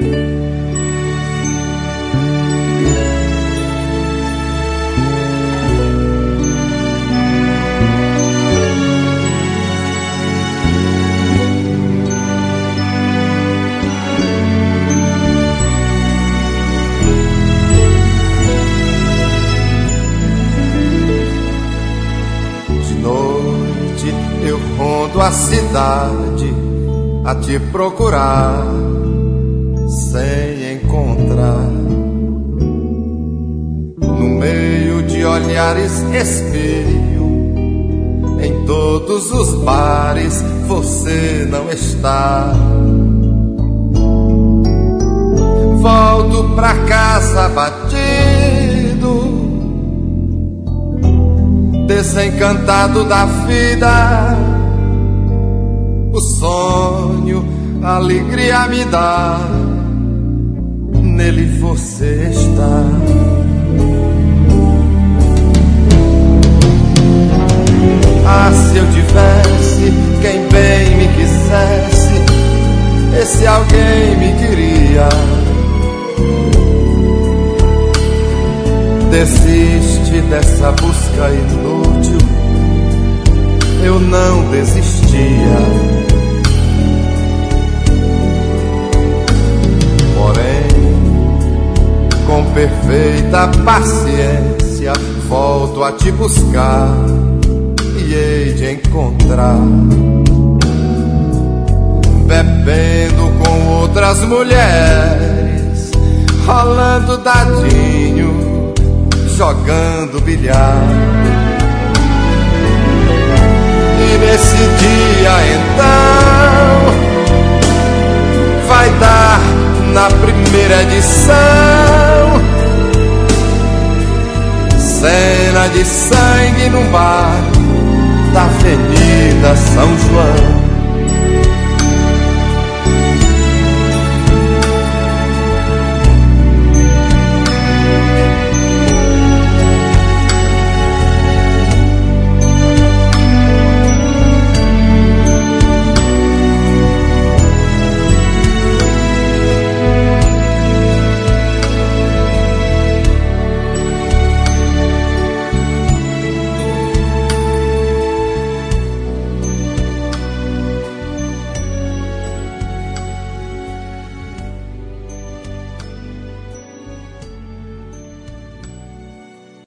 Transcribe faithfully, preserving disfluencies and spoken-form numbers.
Eu rondo a cidade a te procurar sem encontrar. No meio de olhares espelho, em todos os bares você não está. Volto pra casa batido, desencantado da vida. O sonho, a alegria me dá, nele você está. Ah, se eu tivesse quem bem me quisesse, esse alguém me queria. Desiste dessa busca inútil, eu não desistia. Porém, com perfeita paciência, volto a te buscar e hei de encontrar. Bebendo com outras mulheres, rolando dadinho, jogando bilhar. E nesse dia então vai dar na primeira edição cena de sangue num bar da Avenida São João.